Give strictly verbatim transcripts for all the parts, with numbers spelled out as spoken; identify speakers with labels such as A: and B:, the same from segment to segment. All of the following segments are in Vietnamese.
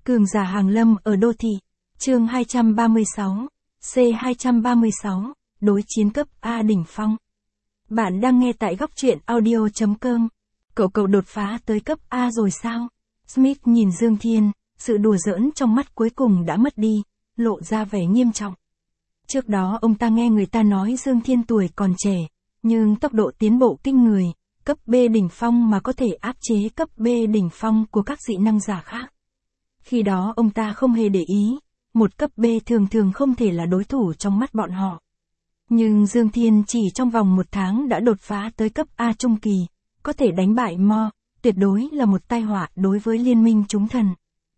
A: Cường giả hàng lâm ở đô thị. Chương hai trăm ba mươi sáu. C hai trăm ba mươi sáu. Đối chiến cấp A đỉnh phong. Bạn đang nghe tại góc truyện audio chấm com. Cậu cậu đột phá tới cấp A rồi sao? Smith nhìn Dương Thiên, sự đùa giỡn trong mắt cuối cùng đã mất đi, lộ ra vẻ nghiêm trọng. Trước đó ông ta nghe người ta nói Dương Thiên tuổi còn trẻ, nhưng tốc độ tiến bộ kinh người, cấp B đỉnh phong mà có thể áp chế cấp B đỉnh phong của các dị năng giả khác. Khi đó ông ta không hề để ý, một cấp B thường thường không thể là đối thủ trong mắt bọn họ. Nhưng Dương Thiên chỉ trong vòng một tháng đã đột phá tới cấp A trung kỳ, có thể đánh bại Mo, tuyệt đối là một tai họa đối với liên minh chúng thần.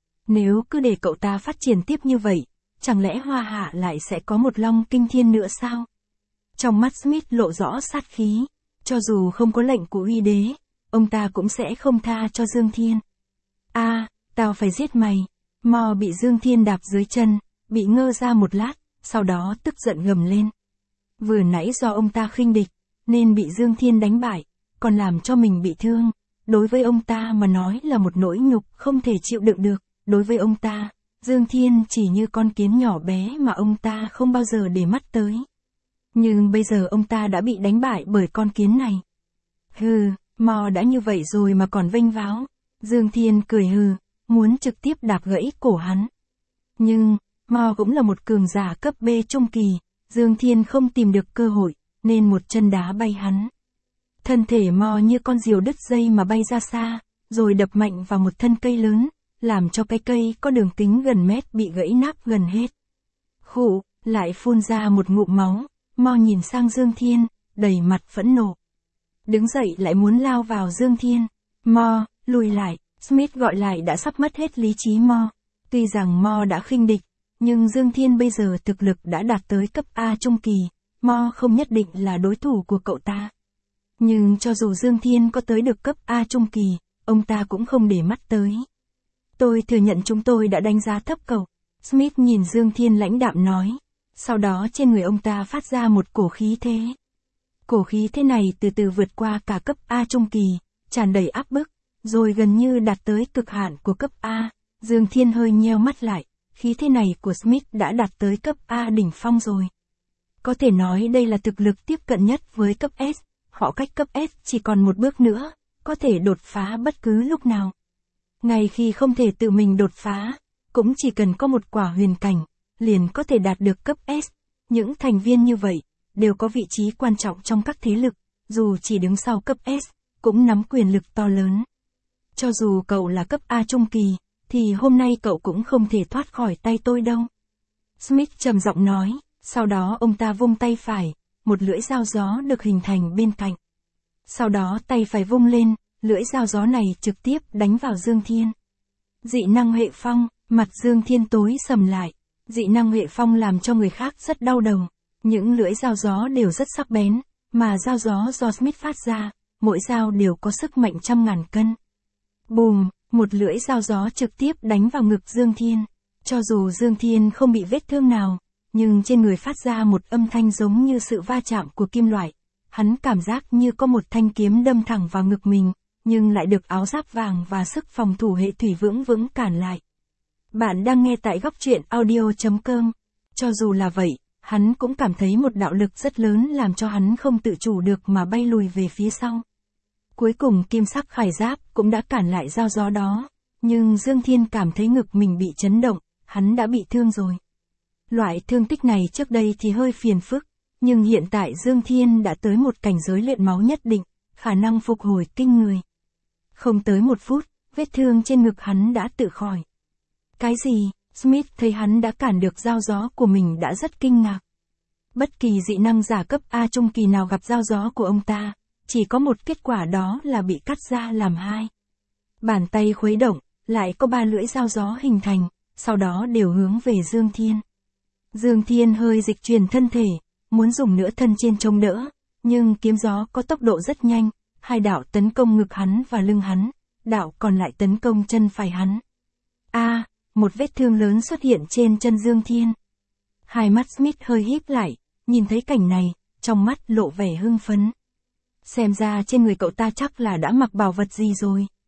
A: Nếu cứ để cậu ta phát triển tiếp như vậy, chẳng lẽ Hoa Hạ lại sẽ có một Long Kinh Thiên nữa sao? Trong mắt Smith lộ rõ sát khí, cho dù không có lệnh của uy đế, ông ta cũng sẽ không tha cho Dương Thiên. A, à, tao phải giết mày. Mo bị Dương Thiên đạp dưới chân, bị ngơ ra một lát, sau đó tức giận gầm lên. Vừa nãy do ông ta khinh địch, nên bị Dương Thiên đánh bại, còn làm cho mình bị thương. Đối với ông ta mà nói là một nỗi nhục không thể chịu đựng được. Đối với ông ta, Dương Thiên chỉ như con kiến nhỏ bé mà ông ta không bao giờ để mắt tới. Nhưng bây giờ ông ta đã bị đánh bại bởi con kiến này. Hừ, Mo đã như vậy rồi mà còn vênh váo. Dương Thiên cười hừ, muốn trực tiếp đạp gãy cổ hắn. Nhưng, Mo cũng là một cường giả cấp B trung kỳ, Dương Thiên không tìm được cơ hội, nên một chân đá bay hắn. Thân thể Mo như con diều đứt dây mà bay ra xa, rồi đập mạnh vào một thân cây lớn, làm cho cái cây có đường kính gần mét bị gãy nát gần hết. Khụ, lại phun ra một ngụm máu, Mo nhìn sang Dương Thiên, đầy mặt phẫn nộ. Đứng dậy lại muốn lao vào Dương Thiên. Mo, lùi lại, Smith gọi lại đã sắp mất hết lý trí Mo. Tuy rằng Mo đã khinh địch, nhưng Dương Thiên bây giờ thực lực đã đạt tới cấp A trung kỳ, Mo không nhất định là đối thủ của cậu ta. Nhưng cho dù Dương Thiên có tới được cấp A trung kỳ, ông ta cũng không để mắt tới. Tôi thừa nhận chúng tôi đã đánh giá thấp cậu. Smith nhìn Dương Thiên lãnh đạm nói. Sau đó trên người ông ta phát ra một cổ khí thế. Cổ khí thế này từ từ vượt qua cả cấp A trung kỳ, tràn đầy áp bức, rồi gần như đạt tới cực hạn của cấp A. Dương Thiên hơi nheo mắt lại, khí thế này của Smith đã đạt tới cấp A đỉnh phong rồi. Có thể nói đây là thực lực tiếp cận nhất với cấp S, họ cách cấp S chỉ còn một bước nữa, có thể đột phá bất cứ lúc nào. Ngay khi không thể tự mình đột phá, cũng chỉ cần có một quả huyền cảnh, liền có thể đạt được cấp S. Những thành viên như vậy, đều có vị trí quan trọng trong các thế lực, dù chỉ đứng sau cấp S, cũng nắm quyền lực to lớn. Cho dù cậu là cấp A trung kỳ, thì hôm nay cậu cũng không thể thoát khỏi tay tôi đâu. Smith trầm giọng nói, sau đó ông ta vung tay phải, một lưỡi dao gió được hình thành bên cạnh. Sau đó tay phải vung lên, lưỡi dao gió này trực tiếp đánh vào Dương Thiên. Dị năng hệ phong, mặt Dương Thiên tối sầm lại. Dị năng hệ phong làm cho người khác rất đau đầu. Những lưỡi dao gió đều rất sắc bén, mà dao gió do Smith phát ra, mỗi dao đều có sức mạnh trăm ngàn cân. Bùm, một lưỡi dao gió trực tiếp đánh vào ngực Dương Thiên. Cho dù Dương Thiên không bị vết thương nào, nhưng trên người phát ra một âm thanh giống như sự va chạm của kim loại. Hắn cảm giác như có một thanh kiếm đâm thẳng vào ngực mình, nhưng lại được áo giáp vàng và sức phòng thủ hệ thủy vững vững cản lại. Bạn đang nghe tại góc truyện audio chấm com. Cho dù là vậy, hắn cũng cảm thấy một đạo lực rất lớn làm cho hắn không tự chủ được mà bay lùi về phía sau. Cuối cùng kim sắc khải giáp cũng đã cản lại dao gió đó, nhưng Dương Thiên cảm thấy ngực mình bị chấn động, hắn đã bị thương rồi. Loại thương tích này trước đây thì hơi phiền phức, nhưng hiện tại Dương Thiên đã tới một cảnh giới luyện máu nhất định, khả năng phục hồi kinh người. Không tới một phút, vết thương trên ngực hắn đã tự khỏi. Cái gì? Smith thấy hắn đã cản được dao gió của mình đã rất kinh ngạc. Bất kỳ dị năng giả cấp A trung kỳ nào gặp dao gió của ông ta, chỉ có một kết quả đó là bị cắt ra làm hai. Bàn tay khuấy động, lại có ba lưỡi dao gió hình thành, sau đó đều hướng về Dương Thiên. Dương Thiên hơi dịch chuyển thân thể, muốn dùng nửa thân trên chống đỡ, nhưng kiếm gió có tốc độ rất nhanh, hai đạo tấn công ngực hắn và lưng hắn, đạo còn lại tấn công chân phải hắn. A, à, một vết thương lớn xuất hiện trên chân Dương Thiên. Hai mắt Smith hơi híp lại, nhìn thấy cảnh này, trong mắt lộ vẻ hưng phấn. Xem ra trên người cậu ta chắc là đã mặc bảo vật gì rồi.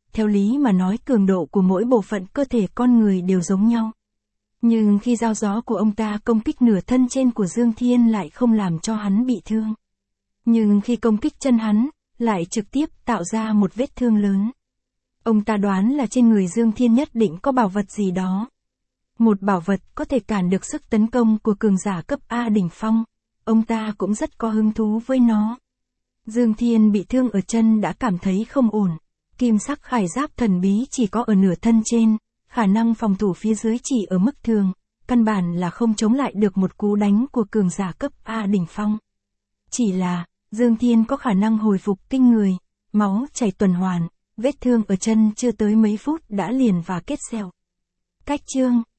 A: theo lý mà nói cường độ của mỗi bộ phận cơ thể con người đều giống nhau. Nhưng khi dao gió của ông ta công kích nửa thân trên của Dương Thiên lại không làm cho hắn bị thương. Nhưng khi công kích chân hắn, lại trực tiếp tạo ra một vết thương lớn. Ông ta đoán là trên người Dương Thiên nhất định có bảo vật gì đó. Một bảo vật có thể cản được sức tấn công của cường giả cấp A đỉnh phong. Ông ta cũng rất có hứng thú với nó. Dương Thiên bị thương ở chân đã cảm thấy không ổn. Kim sắc khải giáp thần bí chỉ có ở nửa thân trên, khả năng phòng thủ phía dưới chỉ ở mức thường, căn bản là không chống lại được một cú đánh của cường giả cấp A đỉnh phong. Chỉ là, Dương Thiên có khả năng hồi phục kinh người, máu chảy tuần hoàn, vết thương ở chân chưa tới mấy phút đã liền và kết sẹo. Cách chương